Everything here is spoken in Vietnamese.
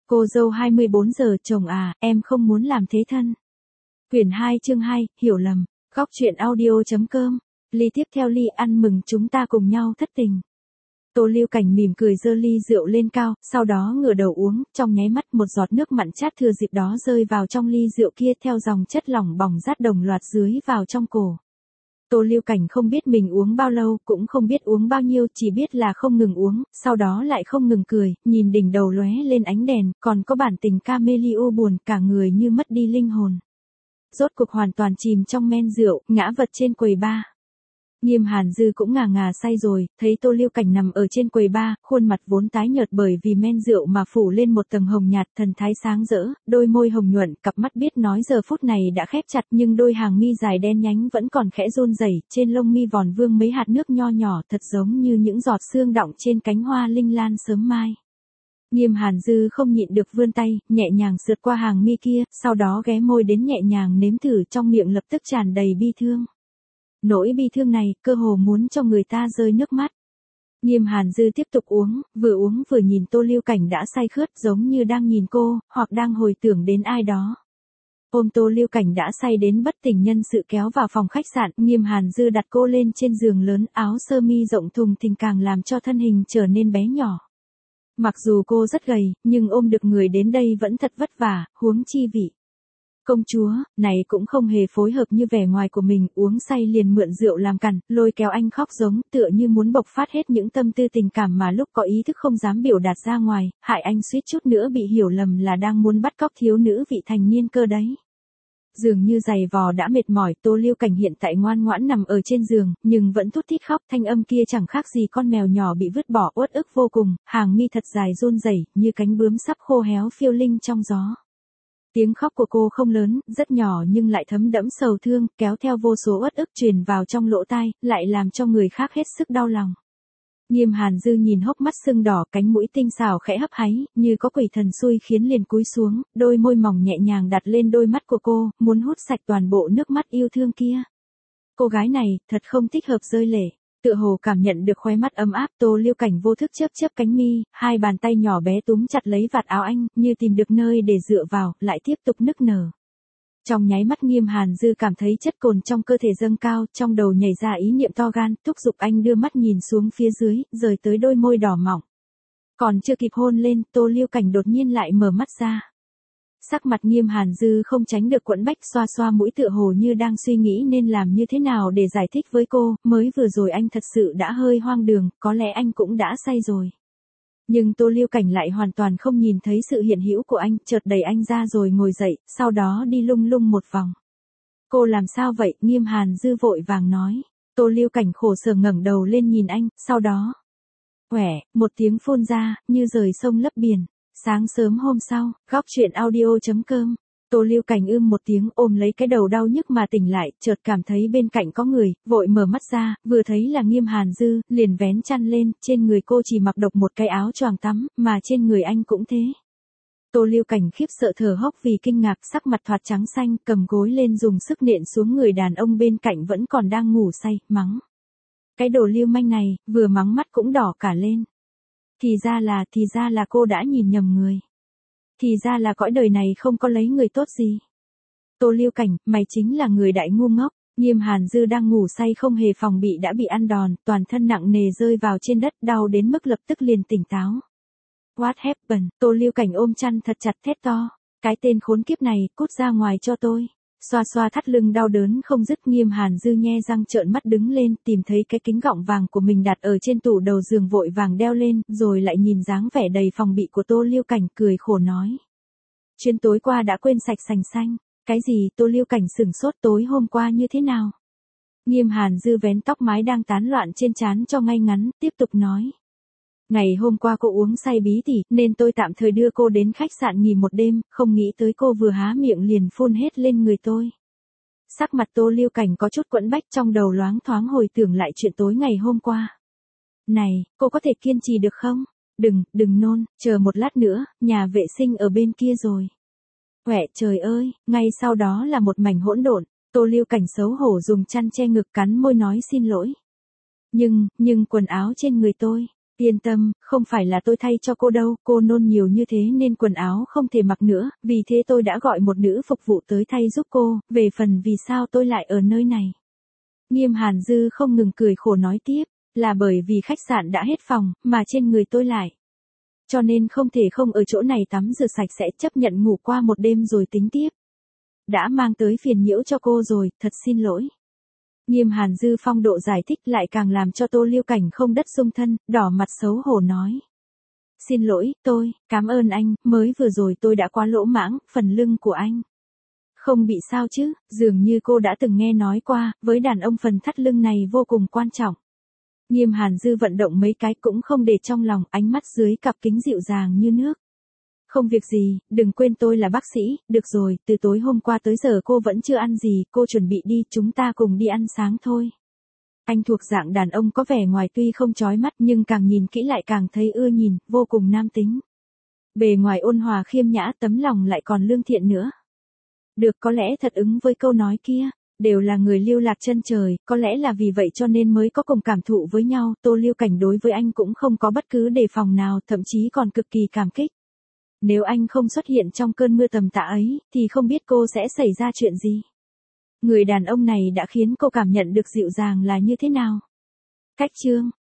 Cô dâu 24 giờ, chồng à, em không muốn làm thế thân. Quyển 2 chương 2, hiểu lầm. Góc truyện audio.com. Ly tiếp theo ly ăn mừng chúng ta cùng nhau thất tình. Tô Lưu Cảnh mỉm cười giơ ly rượu lên cao, sau đó ngửa đầu uống, trong nháy mắt một giọt nước mặn chát thừa dịp đó rơi vào trong ly rượu kia theo dòng chất lỏng bỏng rát đồng loạt dưới vào trong cổ. Tô Lưu Cảnh không biết mình uống bao lâu, cũng không biết uống bao nhiêu, chỉ biết là không ngừng uống, sau đó lại không ngừng cười, nhìn đỉnh đầu lóe lên ánh đèn, còn có bản tình Camellia buồn, cả người như mất đi linh hồn. Rốt cuộc hoàn toàn chìm trong men rượu, ngã vật trên quầy bar. Nghiêm Hàn Dư cũng ngà say rồi, thấy Tô Lưu Cảnh nằm ở trên quầy bar, khuôn mặt vốn tái nhợt bởi vì men rượu mà phủ lên một tầng hồng nhạt, thần thái sáng rỡ, đôi môi hồng nhuận, cặp mắt biết nói giờ phút này đã khép chặt nhưng đôi hàng mi dài đen nhánh vẫn còn khẽ run rẩy, trên lông mi vòn vương mấy hạt nước nho nhỏ thật giống như những giọt sương đọng trên cánh hoa linh lan sớm mai. Nghiêm Hàn Dư không nhịn được vươn tay, nhẹ nhàng sượt qua hàng mi kia, sau đó ghé môi đến nhẹ nhàng nếm thử, trong miệng lập tức tràn đầy bi thương. Nỗi bi thương này, cơ hồ muốn cho người ta rơi nước mắt. Nghiêm Hàn Dư tiếp tục uống vừa nhìn Tô Lưu Cảnh đã say khướt giống như đang nhìn cô, hoặc đang hồi tưởng đến ai đó. Ôm Tô Lưu Cảnh đã say đến bất tỉnh nhân sự kéo vào phòng khách sạn, Nghiêm Hàn Dư đặt cô lên trên giường lớn, áo sơ mi rộng thùng thình càng làm cho thân hình trở nên bé nhỏ. Mặc dù cô rất gầy, nhưng ôm được người đến đây vẫn thật vất vả, huống chi vị. Công chúa, này cũng không hề phối hợp như vẻ ngoài của mình, uống say liền mượn rượu làm cằn, lôi kéo anh khóc giống, tựa như muốn bộc phát hết những tâm tư tình cảm mà lúc có ý thức không dám biểu đạt ra ngoài, hại anh suýt chút nữa bị hiểu lầm là đang muốn bắt cóc thiếu nữ vị thành niên cơ đấy. Dường như giày vò đã mệt mỏi, Tô Lưu Cảnh hiện tại ngoan ngoãn nằm ở trên giường, nhưng vẫn thút thít khóc, thanh âm kia chẳng khác gì con mèo nhỏ bị vứt bỏ, uất ức vô cùng, hàng mi thật dài run rẩy, như cánh bướm sắp khô héo phiêu linh trong gió. Tiếng khóc của cô không lớn, rất nhỏ nhưng lại thấm đẫm sầu thương, kéo theo vô số uất ức truyền vào trong lỗ tai, lại làm cho người khác hết sức đau lòng. Nghiêm Hàn Dư nhìn hốc mắt sưng đỏ, cánh mũi tinh xảo khẽ hấp háy, như có quỷ thần xui khiến liền cúi xuống, đôi môi mỏng nhẹ nhàng đặt lên đôi mắt của cô, muốn hút sạch toàn bộ nước mắt yêu thương kia. Cô gái này, thật không thích hợp rơi lệ. Tựa hồ cảm nhận được khóe mắt ấm áp, Tô Lưu Cảnh vô thức chớp cánh mi, hai bàn tay nhỏ bé túm chặt lấy vạt áo anh, như tìm được nơi để dựa vào, lại tiếp tục nức nở. Trong nháy mắt Nghiêm Hàn Dư cảm thấy chất cồn trong cơ thể dâng cao, trong đầu nhảy ra ý niệm to gan, thúc giục anh đưa mắt nhìn xuống phía dưới, rời tới đôi môi đỏ mọng. Còn chưa kịp hôn lên, Tô Lưu Cảnh đột nhiên lại mở mắt ra. Sắc mặt Nghiêm Hàn Dư không tránh được quẫn bách, xoa xoa mũi tựa hồ như đang suy nghĩ nên làm như thế nào để giải thích với cô, mới vừa rồi anh thật sự đã hơi hoang đường, có lẽ anh cũng đã say rồi. Nhưng Tô Lưu Cảnh lại hoàn toàn không nhìn thấy sự hiện hữu của anh, chợt đẩy anh ra rồi ngồi dậy, sau đó đi lung lung một vòng. Cô làm sao vậy? Nghiêm Hàn Dư vội vàng nói. Tô Lưu Cảnh khổ sở ngẩng đầu lên nhìn anh, sau đó. Quẻ, một tiếng phun ra, như rời sông lấp biển. Sáng sớm hôm sau, góc truyện audio.com, Tô Lưu Cảnh một tiếng ôm lấy cái đầu đau nhức mà tỉnh lại, chợt cảm thấy bên cạnh có người, vội mở mắt ra, vừa thấy là Nghiêm Hàn Dư, liền vén chăn lên, trên người cô chỉ mặc độc một cái áo choàng tắm, mà trên người anh cũng thế. Tô Lưu Cảnh khiếp sợ thở hốc vì kinh ngạc, sắc mặt thoạt trắng xanh, cầm gối lên dùng sức nện xuống người đàn ông bên cạnh vẫn còn đang ngủ say, mắng. Cái đồ lưu manh này, vừa mắng mắt cũng đỏ cả lên. Thì ra là cô đã nhìn nhầm người. Thì ra là cõi đời này không có lấy người tốt gì. Tô Lưu Cảnh, mày chính là người đại ngu ngốc. Nghiêm Hàn Dư đang ngủ say không hề phòng bị đã bị ăn đòn, toàn thân nặng nề rơi vào trên đất, đau đến mức lập tức liền tỉnh táo. What happened? Tô Lưu Cảnh ôm chăn thật chặt thét to. Cái tên khốn kiếp này, cút ra ngoài cho tôi. Xoa xoa thắt lưng đau đớn không dứt, Nghiêm Hàn Dư nhe răng trợn mắt đứng lên, tìm thấy cái kính gọng vàng của mình đặt ở trên tủ đầu giường vội vàng đeo lên, rồi lại nhìn dáng vẻ đầy phòng bị của Tô Lưu Cảnh cười khổ nói. Chuyến tối qua đã quên sạch sành xanh. Cái gì? Tô Lưu Cảnh sửng sốt, tối hôm qua như thế nào? Nghiêm Hàn Dư vén tóc mái đang tán loạn trên trán cho ngay ngắn, tiếp tục nói. Ngày hôm qua cô uống say bí tỉ, nên tôi tạm thời đưa cô đến khách sạn nghỉ một đêm, không nghĩ tới cô vừa há miệng liền phun hết lên người tôi. Sắc mặt Tô Lưu Cảnh có chút quẫn bách, trong đầu loáng thoáng hồi tưởng lại chuyện tối ngày hôm qua. Này, cô có thể kiên trì được không? Đừng nôn, chờ một lát nữa, nhà vệ sinh ở bên kia rồi. Quẹ trời ơi, ngay sau đó là một mảnh hỗn độn, Tô Lưu Cảnh xấu hổ dùng chăn che ngực cắn môi nói xin lỗi. Nhưng quần áo trên người tôi. Yên tâm, không phải là tôi thay cho cô đâu, cô nôn nhiều như thế nên quần áo không thể mặc nữa, vì thế tôi đã gọi một nữ phục vụ tới thay giúp cô, về phần vì sao tôi lại ở nơi này. Nghiêm Hàn Dư không ngừng cười khổ nói tiếp, là bởi vì khách sạn đã hết phòng, mà trên người tôi lại. Cho nên không thể không ở chỗ này tắm rửa sạch sẽ, chấp nhận ngủ qua một đêm rồi tính tiếp. Đã mang tới phiền nhiễu cho cô rồi, thật xin lỗi. Nghiêm Hàn Dư phong độ giải thích lại càng làm cho Tô Lưu Cảnh không đất xung thân, đỏ mặt xấu hổ nói. Xin lỗi, cảm ơn anh, mới vừa rồi tôi đã quá lỗ mãng, phần lưng của anh. Không bị sao chứ, dường như cô đã từng nghe nói qua, với đàn ông phần thắt lưng này vô cùng quan trọng. Nghiêm Hàn Dư vận động mấy cái cũng không để trong lòng, ánh mắt dưới cặp kính dịu dàng như nước. Không việc gì, đừng quên tôi là bác sĩ, được rồi, từ tối hôm qua tới giờ cô vẫn chưa ăn gì, cô chuẩn bị đi, chúng ta cùng đi ăn sáng thôi. Anh thuộc dạng đàn ông có vẻ ngoài tuy không chói mắt nhưng càng nhìn kỹ lại càng thấy ưa nhìn, vô cùng nam tính. Bề ngoài ôn hòa khiêm nhã, tấm lòng lại còn lương thiện nữa. Được, có lẽ thật ứng với câu nói kia, đều là người lưu lạc chân trời, có lẽ là vì vậy cho nên mới có cùng cảm thụ với nhau, Tô Lưu Cảnh đối với anh cũng không có bất cứ đề phòng nào, thậm chí còn cực kỳ cảm kích. Nếu anh không xuất hiện trong cơn mưa tầm tã ấy, thì không biết cô sẽ xảy ra chuyện gì. Người đàn ông này đã khiến cô cảm nhận được dịu dàng là như thế nào. Cách chương